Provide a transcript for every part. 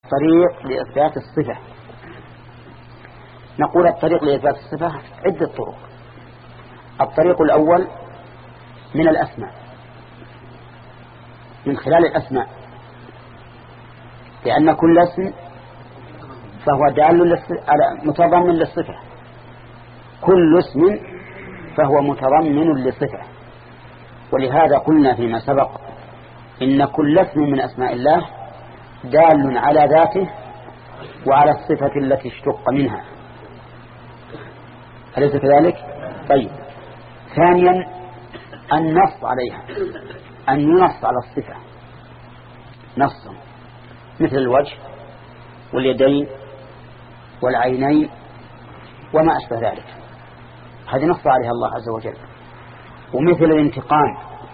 طريق لإثبات الصفة. نقول الطريق لإثبات الصفة عدة طرق. الطريق الأول من الأسماء، من خلال الأسماء، لأن كل اسم فهو دال متضمن للصفة، كل اسم فهو متضمن للصفة. ولهذا قلنا فيما سبق إن كل اسم من أسماء الله دال على ذاته وعلى الصفة التي اشتق منها، أليس كذلك؟ طيب، ثانيا النص عليها، أن ينص على الصفة نصا، مثل الوجه واليدين والعينين وما أشبه ذلك، هذه نص عليها الله عز وجل. ومثل الانتقام،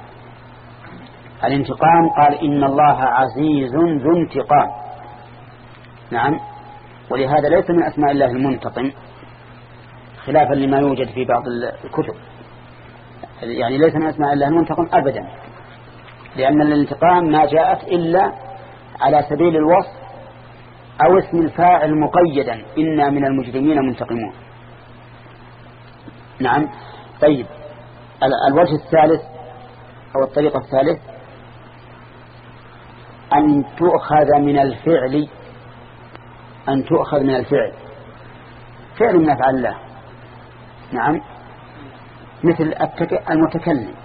الانتقام قال إن الله عزيز ذو انتقام، نعم، ولهذا ليس من أسماء الله المنتقم، خلافا لما يوجد في بعض الكتب، يعني ليس من أسماء الله المنتقم أبدا، لأن الانتقام ما جاءت إلا على سبيل الوصف أو اسم الفاعل مقيدا، إنا من المجرمين منتقمون. نعم. طيب، الوجه الثالث أو الطريقة الثالث أن تؤخذ من الفعل، أن تؤخذ من الفعل، فعل من أفعال الله، نعم، مثل المتكلم،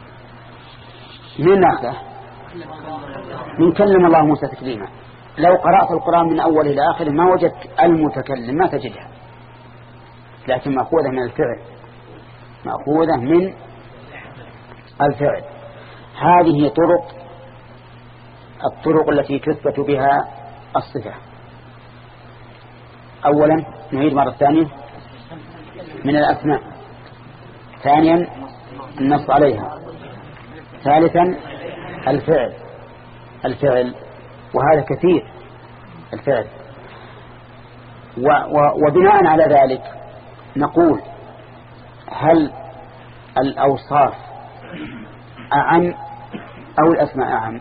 من ناخذه من كلم الله موسى تكليما. لو قرأت القرآن من أول إلى آخر ما وجدت المتكلم، ما تجدها، لكن مأخوذة من الفعل، مأخوذة من الفعل. هذه الطرق التي تثبت بها الصفة. أولا نعيد مرة ثانية من الأسماء، ثانيا النص عليها، ثالثا الفعل وهذا كثير الفعل. وبناء على ذلك نقول هل الأوصاف أعم أو الأسماء أعم؟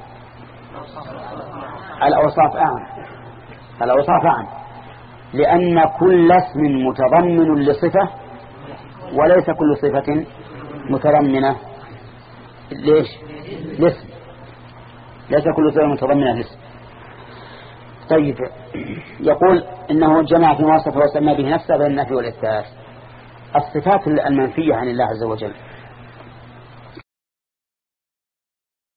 الأوصاف أعم، لأن كل اسم متضمن لصفة وليس كل صفة متضمنة لاسم، ليس كل صفة متضمنة لاسم. طيب، يقول إنه جمع في وصفه وسمى به نفسه بين النفي والإثبات. الصفات المنفية عن الله عز وجل